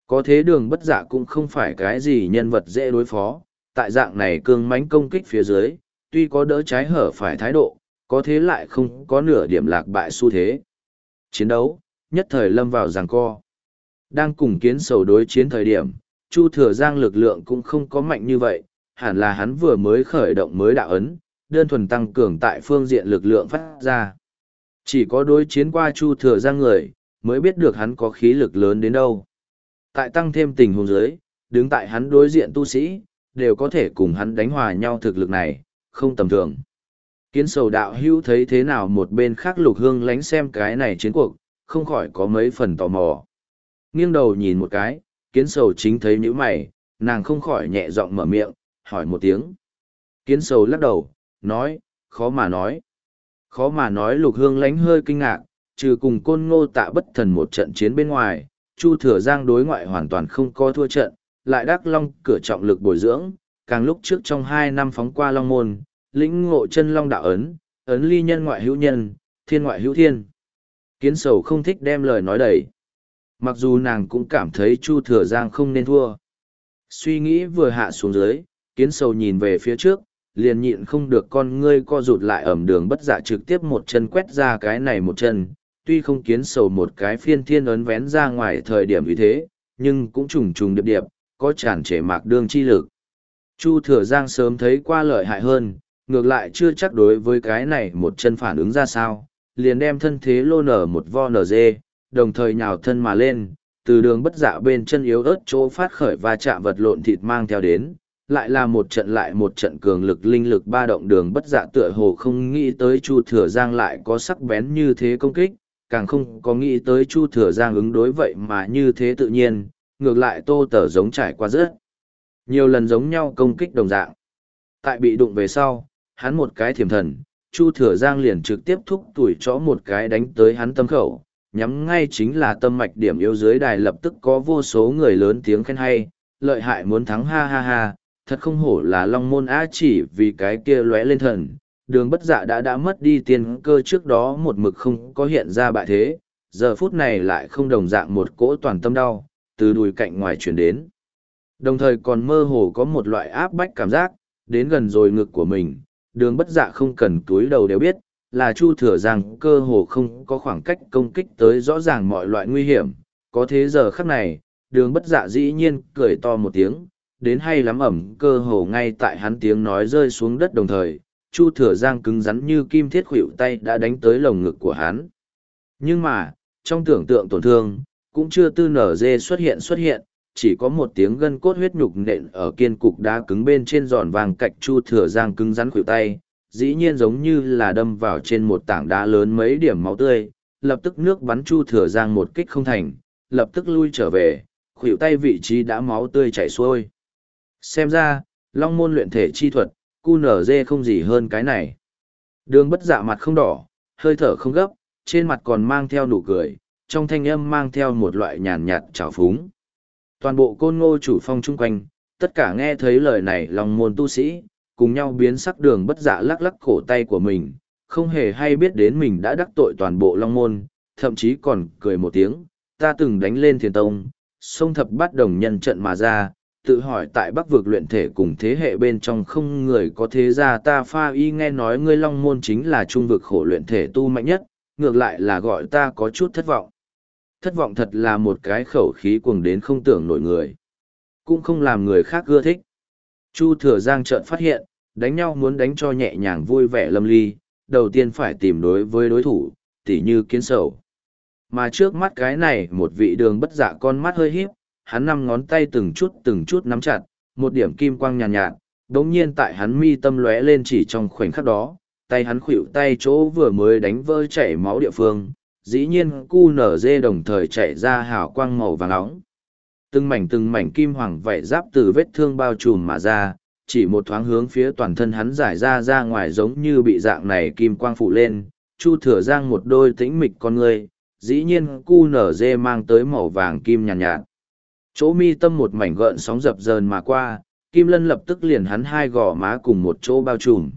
Có thế đường bất dạ cũng không phải cái gì nhân vật dễ đối phó, tại dạng này cương mãnh công kích phía dưới, tuy có đỡ trái hở phải thái độ, có thế lại không có nửa điểm lạc bại xu thế. Chiến đấu, nhất thời lâm vào giằng co. Đang cùng kiến sầu đối chiến thời điểm, Chu Thừa Giang lực lượng cũng không có mạnh như vậy, hẳn là hắn vừa mới khởi động mới đạo ấn, đơn thuần tăng cường tại phương diện lực lượng phát ra. Chỉ có đối chiến qua Chu Thừa Giang người, mới biết được hắn có khí lực lớn đến đâu. Tại tăng thêm tình huống dưới, đứng tại hắn đối diện tu sĩ, đều có thể cùng hắn đánh hòa nhau thực lực này, không tầm thường. Kiến sầu đạo hữu thấy thế nào một bên khác Lục Hương lánh xem cái này chiến cuộc, không khỏi có mấy phần tò mò. Nghiêng đầu nhìn một cái, kiến sầu chính thấy nhíu mày, nàng không khỏi nhẹ giọng mở miệng, hỏi một tiếng. Kiến sầu lắc đầu, nói, khó mà nói. Khó mà nói. Lục Hương lánh hơi kinh ngạc, trừ cùng Côn Ngô Tạ Bất Thần một trận chiến bên ngoài, Chu Thừa Giang đối ngoại hoàn toàn không có thua trận, lại đắc long cửa trọng lực bồi dưỡng, càng lúc trước trong hai năm phóng qua long môn, lĩnh ngộ chân long đạo ấn, ấn ly nhân ngoại hữu nhân, thiên ngoại hữu thiên. Kiến sầu không thích đem lời nói đầy. Mặc dù nàng cũng cảm thấy Chu Thừa Giang không nên thua. Suy nghĩ vừa hạ xuống dưới, kiến sầu nhìn về phía trước, liền nhịn không được con ngươi co rụt lại ẩm đường bất dạ trực tiếp một chân quét ra cái này một chân. Tuy không kiến sầu một cái phiên thiên ấn vén ra ngoài thời điểm như thế, nhưng cũng trùng trùng điệp điệp, có tràn trề mạc đương chi lực. Chu Thừa Giang sớm thấy qua lợi hại hơn, ngược lại chưa chắc đối với cái này một chân phản ứng ra sao, liền đem thân thế lô nở một vo nở dê, đồng thời nhào thân mà lên, từ đường bất dạ bên chân yếu ớt chỗ phát khởi và chạm vật lộn thịt mang theo đến, lại là một trận lại một trận cường lực linh lực ba động. Đường bất dạ tựa hồ không nghĩ tới Chu Thừa Giang lại có sắc bén như thế công kích, càng không có nghĩ tới Chu Thừa Giang ứng đối vậy mà như thế tự nhiên, ngược lại Tô Tở giống trải qua rất nhiều lần giống nhau công kích đồng dạng. Tại bị đụng về sau, hắn một cái thiểm thần, Chu Thừa Giang liền trực tiếp thúc tuổi chó một cái đánh tới hắn tâm khẩu, nhắm ngay chính là tâm mạch điểm yếu dưới đài. Lập tức có vô số người lớn tiếng khen hay, lợi hại muốn thắng ha ha ha, thật không hổ là Long Môn Á. Chỉ vì cái kia lóe lên thần, đường bất dạ đã đã mất đi tiên cơ trước đó một mực không có hiện ra bại thế, giờ phút này lại không đồng dạng một cỗ toàn tâm đau, từ đùi cạnh ngoài chuyển đến. Đồng thời còn mơ hồ có một loại áp bách cảm giác, đến gần rồi ngực của mình, đường bất dạ không cần túi đầu đều biết, là Chu Thừa Giang cơ hồ không có khoảng cách công kích tới rõ ràng mọi loại nguy hiểm. Có thế giờ khắc này, đường bất dạ dĩ nhiên cười to một tiếng, đến hay lắm ẩm cơ hồ ngay tại hắn tiếng nói rơi xuống đất đồng thời, Chu Thừa Giang cứng rắn như kim thiết khuỷu tay đã đánh tới lồng ngực của hắn. Nhưng mà, trong tưởng tượng tổn thương, cũng chưa tư nở dê xuất hiện xuất hiện, chỉ có một tiếng gân cốt huyết nhục nện ở kiên cục đá cứng bên trên giòn vàng cạnh Chu Thừa Giang cứng rắn khuỷu tay, dĩ nhiên giống như là đâm vào trên một tảng đá lớn mấy điểm máu tươi, lập tức nước bắn Chu Thừa Giang một kích không thành, lập tức lui trở về, khuỷu tay vị trí đã máu tươi chảy xuôi. Xem ra, Long Môn luyện thể chi thuật, cu nở dê không gì hơn cái này. Đường bất dạ mặt không đỏ, hơi thở không gấp, trên mặt còn mang theo nụ cười, trong thanh âm mang theo một loại nhàn nhạt trào phúng. Toàn bộ Côn Ngô chủ phong chung quanh, tất cả nghe thấy lời này Long Môn tu sĩ, cùng nhau biến sắc. Đường bất dạ lắc lắc cổ tay của mình, không hề hay biết đến mình đã đắc tội toàn bộ Long Môn, thậm chí còn cười một tiếng, ta từng đánh lên Thiền Tông, xông thập bát đồng nhân trận mà ra, tự hỏi tại Bắc vực luyện thể cùng thế hệ bên trong không người có thế gia ta pha y nghe nói ngươi Long Môn chính là trung vực khổ luyện thể tu mạnh nhất, ngược lại là gọi ta có chút thất vọng. Thất vọng thật là một cái khẩu khí cuồng đến không tưởng nổi người. Cũng không làm người khác ưa thích. Chu Thừa Giang chợt phát hiện, đánh nhau muốn đánh cho nhẹ nhàng vui vẻ lâm ly, đầu tiên phải tìm đối với đối thủ, tỉ như kiến sầu. Mà trước mắt cái này một vị đường bất dạ con mắt hơi híp, hắn năm ngón tay từng chút từng chút nắm chặt, một điểm kim quang nhàn nhạt, nhạt, đống nhiên tại hắn mi tâm lóe lên chỉ trong khoảnh khắc đó, tay hắn khuỵu tay chỗ vừa mới đánh vỡ chảy máu địa phương, dĩ nhiên cu nở dê đồng thời chạy ra hào quang màu vàng nóng. Từng mảnh từng mảnh kim hoàng vảy giáp từ vết thương bao trùm mà ra, chỉ một thoáng hướng phía toàn thân hắn giải ra ra ngoài giống như bị dạng này kim quang phụ lên, Chu Thừa Giang một đôi tĩnh mịch con người, dĩ nhiên cu nở dê mang tới màu vàng kim nhàn nhạt, nhạt. Chỗ mi tâm một mảnh gợn sóng dập dờn mà qua, kim lân lập tức liền hắn hai gò má cùng một chỗ bao trùm.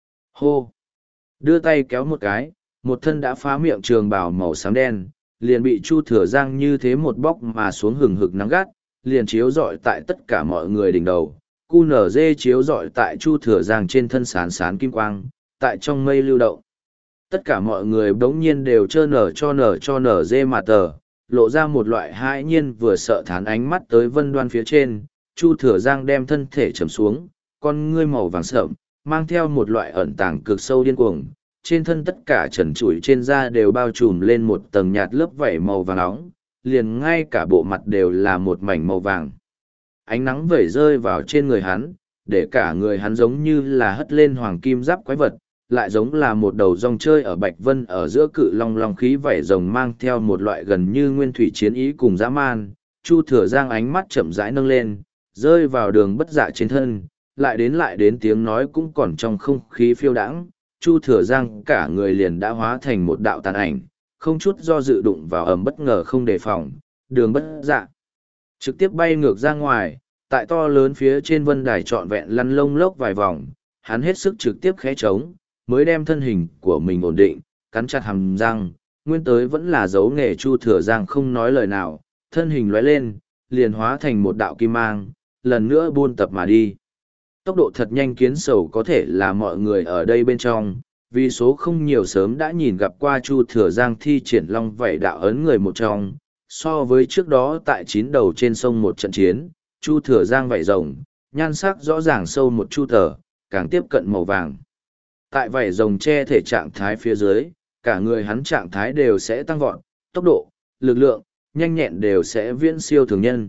Hô! Đưa tay kéo một cái, một thân đã phá miệng trường bào màu xám đen, liền bị Chu Thừa Giang như thế một bóc mà xuống hừng hực nắng gắt, liền chiếu rọi tại tất cả mọi người đỉnh đầu, cu nở dê chiếu rọi tại Chu Thừa Giang trên thân sán sán kim quang, tại trong mây lưu động. Tất cả mọi người bỗng nhiên đều trơ nở cho nở cho nở dê mà tờ, lộ ra một loại hãi nhiên vừa sợ thán ánh mắt tới Vân Đoan phía trên. Chu Thừa Giang đem thân thể trầm xuống, con ngươi màu vàng sợm, mang theo một loại ẩn tàng cực sâu điên cuồng. Trên thân tất cả trần trụi trên da đều bao trùm lên một tầng nhạt lớp vảy màu vàng nóng, liền ngay cả bộ mặt đều là một mảnh màu vàng. Ánh nắng vẩy rơi vào trên người hắn, để cả người hắn giống như là hất lên hoàng kim giáp quái vật, lại giống là một đầu rong chơi ở Bạch Vân ở giữa cự long long khí vảy rồng mang theo một loại gần như nguyên thủy chiến ý cùng dã man. Chu Thừa Giang ánh mắt chậm rãi nâng lên, rơi vào Đường Bất Dạ trên thân, lại đến lại đến tiếng nói cũng còn trong không khí phiêu đãng. Chu Thừa Giang cả người liền đã hóa thành một đạo tàn ảnh, không chút do dự đụng vào ầm bất ngờ không đề phòng, Đường Bất Dạ trực tiếp bay ngược ra ngoài, tại to lớn phía trên vân đài trọn vẹn lăn lông lốc vài vòng, hắn hết sức trực tiếp khẽ trống, mới đem thân hình của mình ổn định, cắn chặt hàm răng, nguyên tới vẫn là dấu nghề. Chu Thừa Giang không nói lời nào, thân hình lóe lên, liền hóa thành một đạo kim mang, lần nữa buôn tập mà đi. Tốc độ thật nhanh Kiến Sầu có thể là mọi người ở đây bên trong, vì số không nhiều sớm đã nhìn gặp qua Chu Thừa Giang thi triển long vảy đạo ấn người một trong. So với trước đó tại chín đầu trên sông một trận chiến, Chu Thừa Giang vảy rồng, nhan sắc rõ ràng sâu một chu tờ, càng tiếp cận màu vàng. Tại vảy rồng che thể trạng thái phía dưới, cả người hắn trạng thái đều sẽ tăng vọt, tốc độ, lực lượng, nhanh nhẹn đều sẽ viễn siêu thường nhân.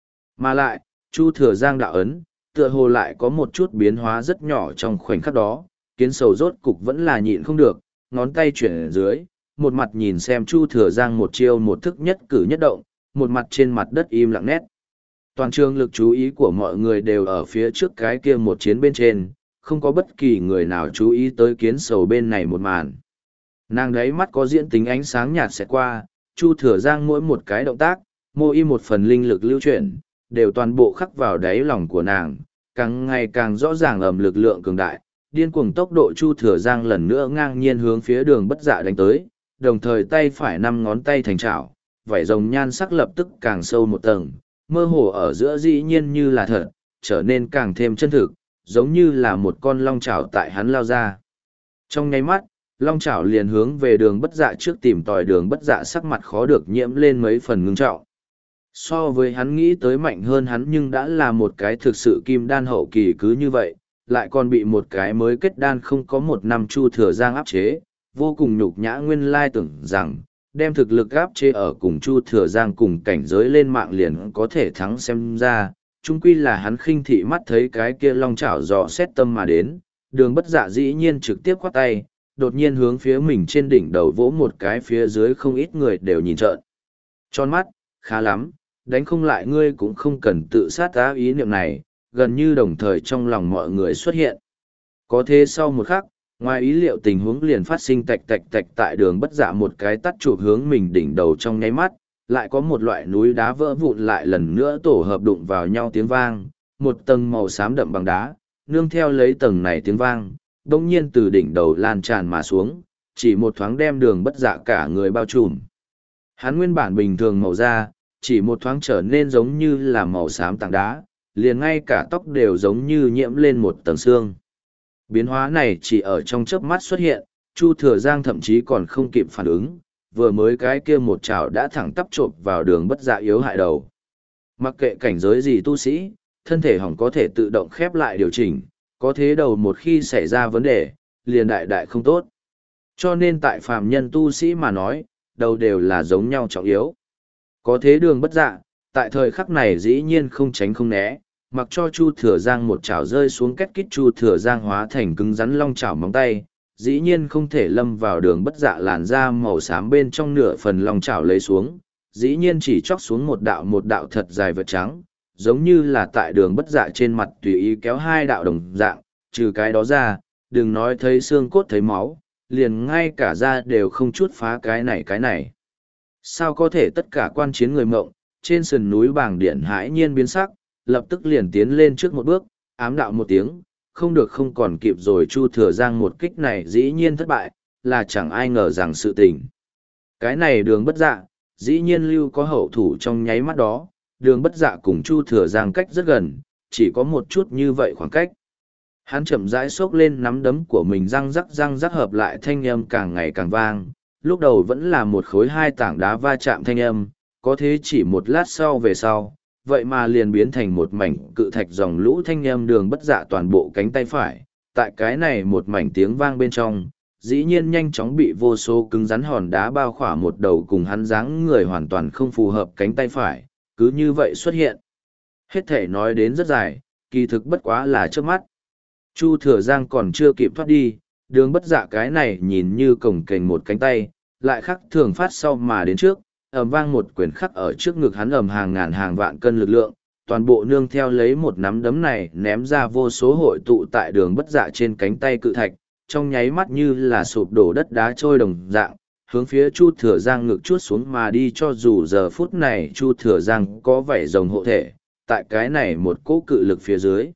Mà lại, Chu Thừa Giang đạo ấn, tựa hồ lại có một chút biến hóa rất nhỏ trong khoảnh khắc đó. Kiến Sầu rốt cục vẫn là nhịn không được, ngón tay chuyển dưới, một mặt nhìn xem Chu Thừa Giang một chiêu một thức nhất cử nhất động, một mặt trên mặt đất im lặng nét. Toàn trường lực chú ý của mọi người đều ở phía trước cái kia một chiến bên trên, không có bất kỳ người nào chú ý tới Kiến Sầu bên này một màn. Nàng đấy mắt có diễn tính ánh sáng nhạt sẽ qua, Chu Thừa Giang mỗi một cái động tác, mỗi y một phần linh lực lưu chuyển, đều toàn bộ khắc vào đáy lòng của nàng, càng ngày càng rõ ràng ầm lực lượng cường đại, điên cuồng tốc độ. Chu Thừa Giang lần nữa ngang nhiên hướng phía Đường Bất Dạ đánh tới, đồng thời tay phải năm ngón tay thành chảo, vảy rồng nhan sắc lập tức càng sâu một tầng, mơ hồ ở giữa dĩ nhiên như là thật, trở nên càng thêm chân thực, giống như là một con long chảo tại hắn lao ra. Trong nháy mắt, long chảo liền hướng về Đường Bất Dạ trước tìm tòi. Đường Bất Dạ sắc mặt khó được nhiễm lên mấy phần ngưng trọng. So với hắn nghĩ tới mạnh hơn hắn, nhưng đã là một cái thực sự kim đan hậu kỳ cứ như vậy, lại còn bị một cái mới kết đan không có một năm Chu Thừa Giang áp chế, vô cùng nhục nhã. Nguyên lai tưởng rằng, đem thực lực áp chế ở cùng Chu Thừa Giang cùng cảnh giới lên mạng liền có thể thắng, xem ra, chung quy là hắn khinh thị mắt thấy cái kia long chảo dò xét tâm mà đến. Đường Bất Dạ dĩ nhiên trực tiếp khoát tay, đột nhiên hướng phía mình trên đỉnh đầu vỗ một cái, phía dưới không ít người đều nhìn trợn tròn mắt. Khá lắm, đánh không lại ngươi cũng không cần tự sát ta. Ý niệm này, gần như đồng thời trong lòng mọi người xuất hiện. Có thế sau một khắc, ngoài ý liệu tình huống liền phát sinh, tạch tạch tạch, tại Đường Bất Dạ một cái tắt chụp hướng mình đỉnh đầu trong nháy mắt, lại có một loại núi đá vỡ vụn lại lần nữa tổ hợp đụng vào nhau tiếng vang, một tầng màu xám đậm bằng đá, nương theo lấy tầng này tiếng vang, đông nhiên từ đỉnh đầu lan tràn mà xuống, chỉ một thoáng đem Đường Bất Dạ cả người bao trùm. Hắn nguyên bản bình thường màu da, chỉ một thoáng trở nên giống như là màu xám tảng đá, liền ngay cả tóc đều giống như nhiễm lên một tầng xương. Biến hóa này chỉ ở trong chớp mắt xuất hiện, Chu Thừa Giang thậm chí còn không kịp phản ứng, vừa mới cái kia một chảo đã thẳng tắp chộp vào Đường Bất Dạ yếu hại đầu. Mặc kệ cảnh giới gì tu sĩ, thân thể hỏng có thể tự động khép lại điều chỉnh, có thế đầu một khi xảy ra vấn đề, liền đại đại không tốt. Cho nên tại phàm nhân tu sĩ mà nói, đầu đều là giống nhau trọng yếu. Có thế Đường Bất Dạ, tại thời khắc này dĩ nhiên không tránh không né, mặc cho Chu Thừa Giang một chảo rơi xuống, két kít Chu Thừa Giang hóa thành cứng rắn long chảo móng tay, dĩ nhiên không thể lâm vào Đường Bất Dạ làn da màu xám bên trong, nửa phần long chảo lấy xuống, dĩ nhiên chỉ chóc xuống một đạo một đạo thật dài vật trắng, giống như là tại Đường Bất Dạ trên mặt tùy ý kéo hai đạo đồng dạng. Trừ cái đó ra, đừng nói thấy xương cốt thấy máu, liền ngay cả da đều không chút phá. Cái này cái này sao có thể? Tất cả quan chiến người mộng, trên sườn núi Bàng Điện hãi nhiên biến sắc, lập tức liền tiến lên trước một bước, ám đạo một tiếng, không được không còn kịp rồi. Chu Thừa Giang một kích này dĩ nhiên thất bại, là chẳng ai ngờ rằng sự tình. Cái này Đường Bất Dạ, dĩ nhiên lưu có hậu thủ trong nháy mắt đó, Đường Bất Dạ cùng Chu Thừa Giang cách rất gần, chỉ có một chút như vậy khoảng cách. Hắn chậm rãi xốc lên nắm đấm của mình, răng rắc răng rắc hợp lại, thanh âm càng ngày càng vang. Lúc đầu vẫn là một khối hai tảng đá va chạm thanh âm, có thế chỉ một lát sau về sau, vậy mà liền biến thành một mảnh cự thạch dòng lũ thanh âm. Đường Bất Dạ toàn bộ cánh tay phải, tại cái này một mảnh tiếng vang bên trong, dĩ nhiên nhanh chóng bị vô số cứng rắn hòn đá bao khỏa một đầu cùng hắn dáng người hoàn toàn không phù hợp cánh tay phải, cứ như vậy xuất hiện. Hết thể nói đến rất dài, kỳ thực bất quá là trước mắt. Chu Thừa Giang còn chưa kịp thoát đi, Đường Bất Dạ cái này nhìn như cổng kềnh một cánh tay, lại khắc thường phát sau mà đến trước, ầm vang một quyền khắc ở trước ngực hắn, ầm hàng ngàn hàng vạn cân lực lượng, toàn bộ nương theo lấy một nắm đấm này ném ra vô số hội tụ tại Đường Bất Dạ trên cánh tay cự thạch, trong nháy mắt như là sụp đổ đất đá trôi đồng dạng, hướng phía Chu Thừa Giang ngực chuốt xuống mà đi. Cho dù giờ phút này Chu Thừa Giang có vẻ rồng hộ thể, tại cái này một cỗ cự lực phía dưới,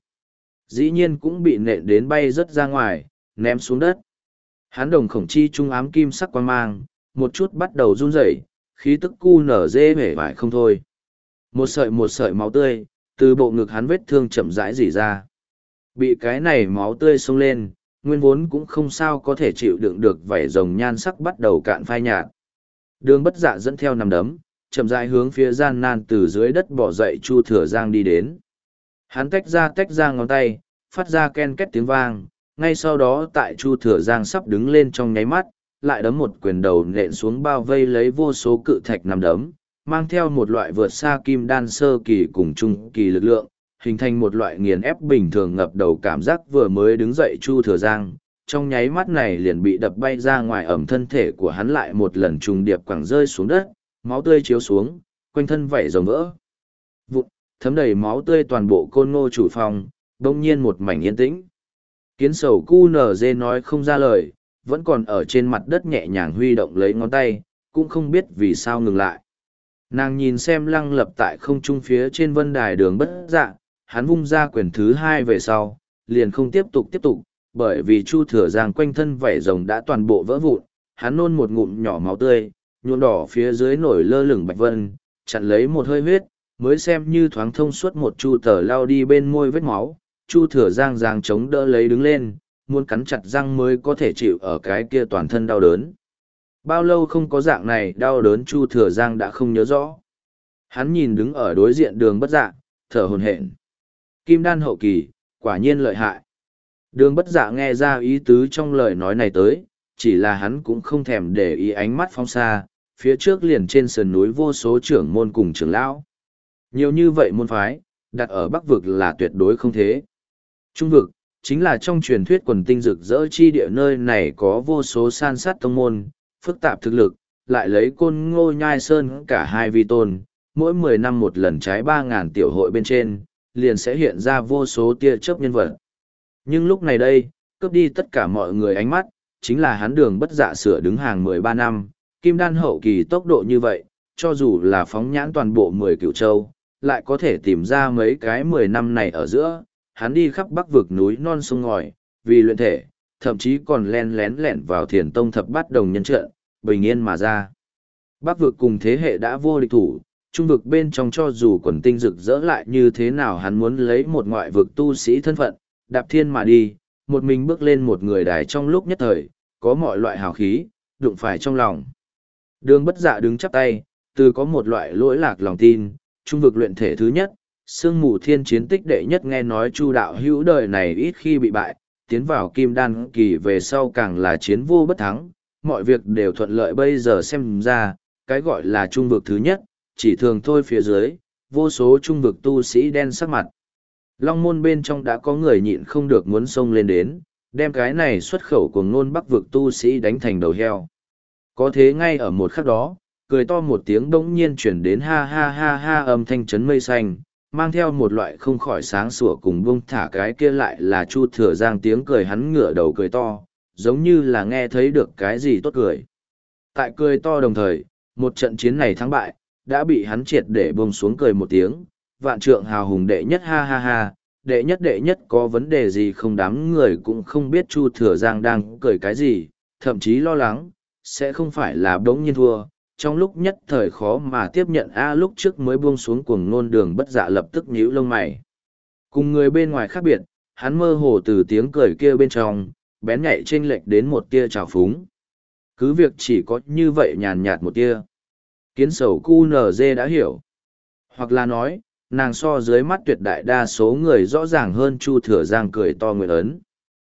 dĩ nhiên cũng bị nện đến bay rớt ra ngoài, ném xuống đất. Hắn đồng khổng chi trung ám kim sắc quang mang, một chút bắt đầu run rẩy, khí tức cu nở dê vẻ vải không thôi. Một sợi một sợi máu tươi, từ bộ ngực hắn vết thương chậm rãi rỉ ra. Bị cái này máu tươi xông lên, nguyên vốn cũng không sao có thể chịu đựng được vảy rồng nhan sắc bắt đầu cạn phai nhạt. Đường Bất Dạ dẫn theo nằm đấm, chậm rãi hướng phía gian nan từ dưới đất bỏ dậy Chu Thừa Giang đi đến. Hắn tách ra tách ra ngón tay, phát ra ken két tiếng vang, ngay sau đó tại Chu Thừa Giang sắp đứng lên trong nháy mắt, lại đấm một quyền đầu nện xuống, bao vây lấy vô số cự thạch nằm đấm, mang theo một loại vượt xa kim đan sơ kỳ cùng trung kỳ lực lượng, hình thành một loại nghiền ép bình thường ngập đầu cảm giác. Vừa mới đứng dậy Chu Thừa Giang, trong nháy mắt này liền bị đập bay ra ngoài, ẩm thân thể của hắn lại một lần trùng điệp quẳng rơi xuống đất, máu tươi chiếu xuống, quanh thân vảy rồng vỡ vụn, thấm đầy máu tươi toàn bộ Côn Ngô chủ phòng, đông nhiên một mảnh yên tĩnh. Kiến sầu cu nở dê nói không ra lời, vẫn còn ở trên mặt đất nhẹ nhàng huy động lấy ngón tay, cũng không biết vì sao ngừng lại. Nàng nhìn xem lăng lập tại không trung phía trên vân đài Đường Bất Dạ, hắn vung ra quyền thứ hai về sau, liền không tiếp tục tiếp tục, bởi vì Chu Thừa Giang quanh thân vảy rồng đã toàn bộ vỡ vụn, hắn nôn một ngụm nhỏ máu tươi, nhuộm đỏ phía dưới nổi lơ lửng bạch vân, chặn lấy một hơi huyết, mới xem như thoáng thông suốt một chu tờ lao đi bên môi vết máu. Chu Thừa Giang giang chống đỡ lấy đứng lên, muốn cắn chặt răng mới có thể chịu ở cái kia toàn thân đau đớn. Bao lâu không có dạng này đau đớn Chu Thừa Giang đã không nhớ rõ. Hắn nhìn đứng ở đối diện Đường Bất Dạ, thở hổn hển. Kim đan hậu kỳ, quả nhiên lợi hại. Đường Bất Dạ nghe ra ý tứ trong lời nói này tới, chỉ là hắn cũng không thèm để ý, ánh mắt phóng xa, phía trước liền trên sườn núi vô số trưởng môn cùng trưởng lão. Nhiều như vậy môn phái, đặt ở Bắc vực là tuyệt đối không thế. Trung vực, chính là trong truyền thuyết quần tinh rực rỡ chi địa, nơi này có vô số san sát tông môn, phức tạp thực lực, lại lấy Côn Ngô Nhai Sơn cả hai vi tôn, mỗi mười năm một lần trái ba ngàn tiểu hội bên trên, liền sẽ hiện ra vô số tia chớp nhân vật. Nhưng lúc này đây, cướp đi tất cả mọi người ánh mắt, chính là hắn Đường Bất Dạ sửa đứng hàng mười ba năm, kim đan hậu kỳ tốc độ như vậy, cho dù là phóng nhãn toàn bộ mười cửu châu, lại có thể tìm ra mấy cái mười năm này ở giữa, hắn đi khắp Bắc vực núi non sông ngòi, vì luyện thể, thậm chí còn len lén lẻn vào Thiền Tông thập bát đồng nhân trận, bình yên mà ra. Bắc vực cùng thế hệ đã vô địch thủ, trung vực bên trong cho dù quần tinh rực rỡ lại như thế nào, hắn muốn lấy một ngoại vực tu sĩ thân phận, đạp thiên mà đi, một mình bước lên một người đài, trong lúc nhất thời, có mọi loại hào khí, đụng phải trong lòng. Đường Bất Dạ đứng chắp tay, từ có một loại lỗi lạc lòng tin, trung vực luyện thể thứ nhất, sương mù thiên chiến tích đệ nhất, nghe nói Chu đạo hữu đời này ít khi bị bại, tiến vào kim đan kỳ về sau càng là chiến vô bất thắng, mọi việc đều thuận lợi. Bây giờ xem ra, cái gọi là trung vực thứ nhất, chỉ thường thôi. Phía dưới, vô số trung vực tu sĩ đen sắc mặt. Long môn bên trong đã có người nhịn không được muốn xông lên đến, đem cái này xuất khẩu của ngôn Bắc vực tu sĩ đánh thành đầu heo. Có thế ngay ở một khắc đó, cười to một tiếng bỗng nhiên chuyển đến, ha ha ha ha, âm thanh chấn mây xanh, mang theo một loại không khỏi sáng sủa cùng bông thả. Cái kia lại là Chu Thừa Giang tiếng cười, hắn ngửa đầu cười to, giống như là nghe thấy được cái gì tốt cười. Tại cười to đồng thời, một trận chiến này thắng bại, đã bị hắn triệt để buông xuống, cười một tiếng, vạn trượng hào hùng đệ nhất, ha ha ha, đệ nhất đệ nhất có vấn đề gì không? Đám người cũng không biết Chu Thừa Giang đang cười cái gì, thậm chí lo lắng, sẽ không phải là bỗng nhiên thua, trong lúc nhất thời khó mà tiếp nhận a lúc trước mới buông xuống cuồng ngôn đường bất dạ lập tức nhíu lông mày. Cùng người bên ngoài khác biệt, hắn mơ hồ từ tiếng cười kia bên trong, bén nhạy chênh lệch đến một tia trào phúng. Cứ việc chỉ có như vậy nhàn nhạt một tia. Kiến sầu cu nở dê đã hiểu. Hoặc là nói, nàng so dưới mắt tuyệt đại đa số người rõ ràng hơn Chu Thừa Giang cười to nguyện ấn.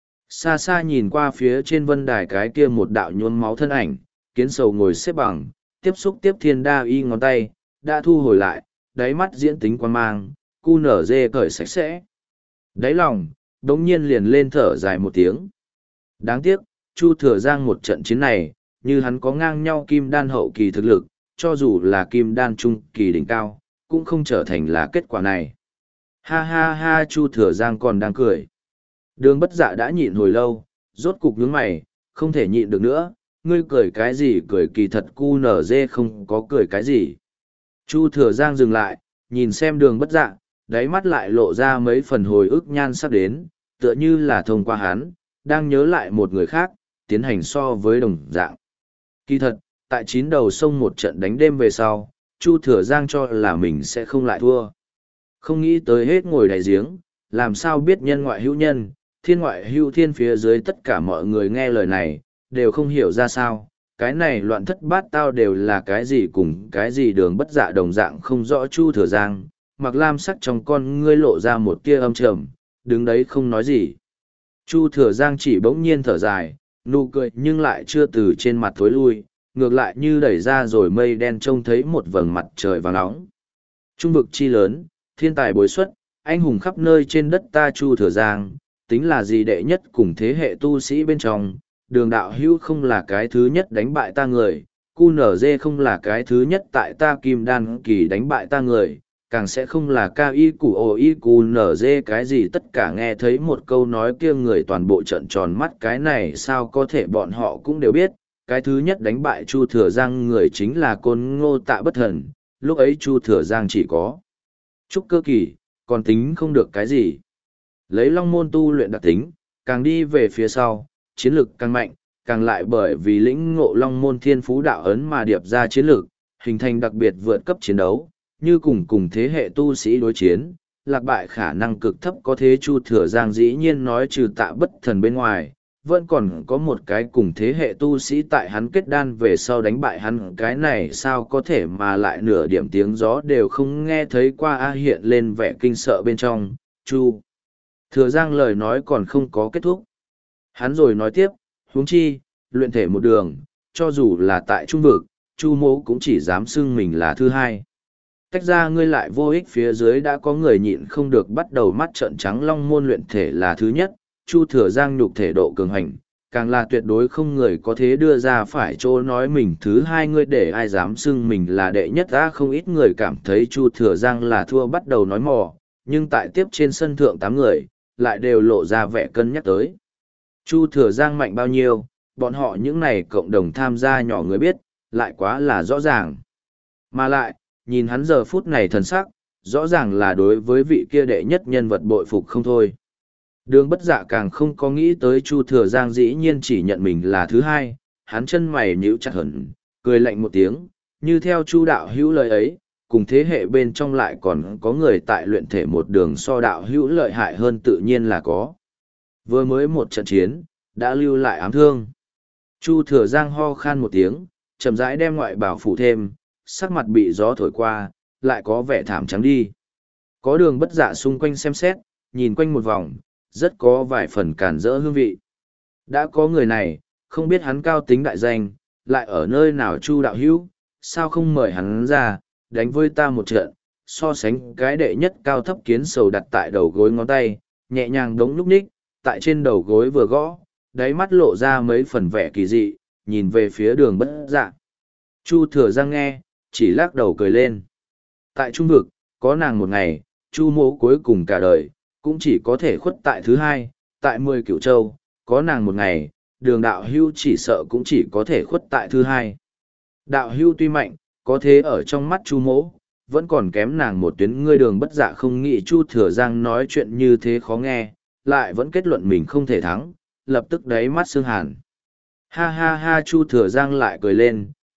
Xa xa nhìn qua phía trên vân đài cái kia một đạo nhuốm máu thân ảnh, kiến sầu ngồi xếp bằng, tiếp xúc tiếp thiên đa y ngón tay, đã thu hồi lại, đáy mắt diễn tính quan mang, cu nở dê cởi sạch sẽ. Đáy lòng, đống nhiên liền lên thở dài một tiếng. Đáng tiếc, Chu Thừa Giang một trận chiến này, như hắn có ngang nhau kim đan hậu kỳ thực lực, cho dù là kim đan trung kỳ đỉnh cao, cũng không trở thành là kết quả này. Ha ha ha, Chu Thừa Giang còn đang cười. Đường bất dạ đã nhịn hồi lâu, rốt cục nhướng mày, không thể nhịn được nữa, ngươi cười cái gì cười, kỳ thật cu nở dê không có cười cái gì. Chu Thừa Giang dừng lại, nhìn xem đường bất dạ, đáy mắt lại lộ ra mấy phần hồi ức nhan sắc đến, tựa như là thông qua hắn, đang nhớ lại một người khác, tiến hành so với đồng dạng. Kỳ thật, tại chín đầu sông một trận đánh đêm về sau, Chu Thừa Giang cho là mình sẽ không lại thua. Không nghĩ tới hết ngồi đáy giếng, làm sao biết nhân ngoại hữu nhân, thiên ngoại hữu thiên, phía dưới tất cả mọi người nghe lời này, đều không hiểu ra sao. Cái này loạn thất bát tao đều là cái gì cùng cái gì, đường bất dạ đồng dạng không rõ. Chu Thừa Giang, mặc lam sắc trong con ngươi lộ ra một tia âm trầm, đứng đấy không nói gì. Chu Thừa Giang chỉ bỗng nhiên thở dài, nụ cười nhưng lại chưa từ trên mặt thối lui, ngược lại như đẩy ra rồi mây đen trông thấy một vầng mặt trời vàng nóng. Trung vực chi lớn, thiên tài bối xuất, anh hùng khắp nơi trên đất ta Chu Thừa Giang, tính là gì đệ nhất cùng thế hệ tu sĩ bên trong, đường đạo hữu không là cái thứ nhất đánh bại ta người, cu nở dê không là cái thứ nhất tại ta kim đan kỳ đánh bại ta người, càng sẽ không là ca y củ ồ y cu nở dê cái gì. Tất cả nghe thấy một câu nói kia người toàn bộ trợn tròn mắt, cái này sao có thể, bọn họ cũng đều biết, cái thứ nhất đánh bại Chu Thừa Giang người chính là Côn Ngô Tạ Bất Thần, lúc ấy Chu Thừa Giang chỉ có trúc cơ kỳ, còn tính không được cái gì. Lấy long môn tu luyện đặc tính, càng đi về phía sau, chiến lực càng mạnh, càng lại bởi vì lĩnh ngộ long môn thiên phú đạo ấn mà điệp ra chiến lực, hình thành đặc biệt vượt cấp chiến đấu, như cùng cùng thế hệ tu sĩ đối chiến, lạc bại khả năng cực thấp có thế. Chu Thừa Giang dĩ nhiên nói trừ Tạ Bất Thần bên ngoài, vẫn còn có một cái cùng thế hệ tu sĩ tại hắn kết đan về sau đánh bại hắn, cái này sao có thể mà lại nửa điểm tiếng gió đều không nghe thấy qua a. Hiện lên vẻ kinh sợ bên trong, Chu Thừa Giang lời nói còn không có kết thúc. Hắn rồi nói tiếp, huống chi, luyện thể một đường, cho dù là tại trung vực, Chu mỗ cũng chỉ dám xưng mình là thứ hai. Tách ra ngươi lại vô ích, phía dưới đã có người nhịn không được bắt đầu mắt trợn trắng, long môn luyện thể là thứ nhất, Chu Thừa Giang nhục thể độ cường hành, càng là tuyệt đối không người có thế đưa ra phải chỗ nói mình thứ hai, ngươi để ai dám xưng mình là đệ nhất. Đã không ít người cảm thấy Chu Thừa Giang là thua, bắt đầu nói mò, nhưng tại tiếp trên sân thượng tám người, lại đều lộ ra vẻ cân nhắc tới. Chu Thừa Giang mạnh bao nhiêu, bọn họ những này cộng đồng tham gia nhỏ người biết, lại quá là rõ ràng. Mà lại, nhìn hắn giờ phút này thần sắc, rõ ràng là đối với vị kia đệ nhất nhân vật bội phục không thôi. Đường bất dạ càng không có nghĩ tới Chu Thừa Giang dĩ nhiên chỉ nhận mình là thứ hai, hắn chân mày nhíu chặt hẳn, cười lạnh một tiếng, như theo Chu đạo hữu lời ấy, cùng thế hệ bên trong lại còn có người tại luyện thể một đường so đạo hữu lợi hại hơn, tự nhiên là có. Vừa mới một trận chiến, đã lưu lại ám thương. Chu Thừa Giang ho khan một tiếng, chậm rãi đem ngoại bảo phủ thêm, sắc mặt bị gió thổi qua, lại có vẻ thảm trắng đi. Có đường bất dạ xung quanh xem xét, nhìn quanh một vòng, rất có vài phần cản rỡ hương vị. Đã có người này, không biết hắn cao tính đại danh, lại ở nơi nào Chu đạo hữu, sao không mời hắn ra, đánh với ta một trận, so sánh cái đệ nhất cao thấp kiến sầu đặt tại đầu gối ngón tay, nhẹ nhàng đống núp ních, tại trên đầu gối vừa gõ, đáy mắt lộ ra mấy phần vẻ kỳ dị, nhìn về phía đường bất dạ. Chu Thừa Giang nghe, chỉ lắc đầu cười lên. Tại trung vực, có nàng một ngày, Chu mỗ cuối cùng cả đời, cũng chỉ có thể khuất tại thứ hai, tại mười cửu châu, có nàng một ngày, đường đạo hưu chỉ sợ cũng chỉ có thể khuất tại thứ hai. Đạo hưu tuy mạnh, có thế ở trong mắt Chu mỗ, vẫn còn kém nàng một tuyến. Ngươi đường bất dạ không nghĩ Chu Thừa Giang nói chuyện như thế khó nghe, lại vẫn kết luận mình không thể thắng, lập tức đáy mắt sương hàn. Ha ha ha, Chu Thừa Giang lại cười lên,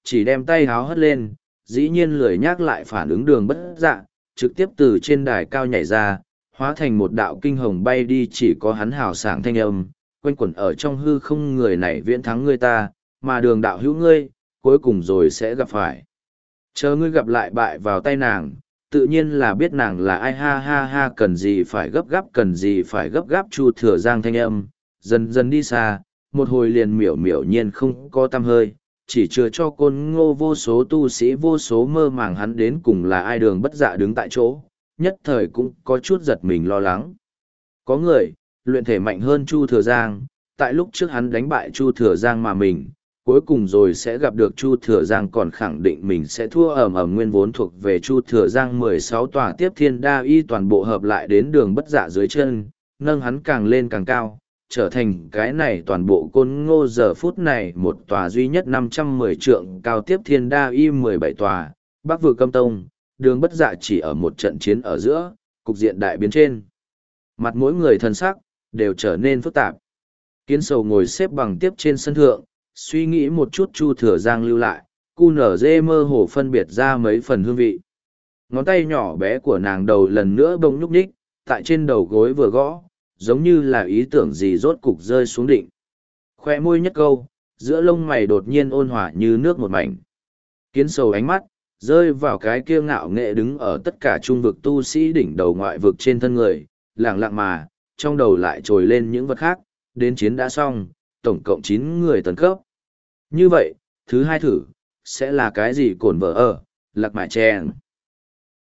chỉ đem tay háo hất lên, dĩ nhiên lười nhác lại phản ứng đường bất dạ, trực tiếp từ trên đài cao nhảy ra, hóa thành một đạo kinh hồng bay đi, chỉ có hắn hào sảng thanh âm, quanh quẩn ở trong hư không, người này viễn thắng ngươi ta, mà đường đạo hữu ngươi, cuối cùng rồi sẽ gặp phải. Chờ ngươi gặp lại bại vào tay nàng, tự nhiên là biết nàng là ai, ha ha ha, cần gì phải gấp gáp, cần gì phải gấp gáp. Chu Thừa Giang thanh âm dần dần đi xa, một hồi liền miểu miểu nhiên không có tăm hơi, chỉ chừa cho Côn Ngô vô số tu sĩ vô số mơ màng hắn đến cùng là ai. Đường bất dạ đứng tại chỗ, nhất thời cũng có chút giật mình lo lắng. Có người luyện thể mạnh hơn Chu Thừa Giang, tại lúc trước hắn đánh bại Chu Thừa Giang mà mình cuối cùng rồi sẽ gặp được Chu Thừa Giang, còn khẳng định mình sẽ thua ầm ầm. Nguyên vốn thuộc về Chu Thừa Giang mười sáu tòa tiếp thiên đa y toàn bộ hợp lại đến đường bất dạ dưới chân, nâng hắn càng lên càng cao, trở thành cái này toàn bộ Côn Ngô giờ phút này một tòa duy nhất năm trăm mười trượng cao tiếp thiên đa y mười bảy tòa, Bắc Vực Câm Tông. Đường bất dạ chỉ ở một trận chiến ở giữa, cục diện đại biến trên. Mặt mỗi người thân sắc, đều trở nên phức tạp. Kiến Sầu ngồi xếp bằng tiếp trên sân thượng, suy nghĩ một chút Chu Thừa Giang lưu lại, cu nở dê mơ hồ phân biệt ra mấy phần hương vị. Ngón tay nhỏ bé của nàng đầu lần nữa bông nhúc nhích, tại trên đầu gối vừa gõ, giống như là ý tưởng gì rốt cục rơi xuống định. Khoe môi nhất câu, giữa lông mày đột nhiên ôn hòa như nước một mảnh. Kiến Sầu ánh mắt, rơi vào cái kia ngạo nghệ đứng ở tất cả trung vực tu sĩ đỉnh đầu ngoại vực trên thân người, lẳng lặng mà, trong đầu lại trồi lên những vật khác, đến chiến đã xong, tổng cộng chín người tấn cấp. Như vậy, thứ hai thử, sẽ là cái gì? Cổn vợ ở, lạc mại chèn.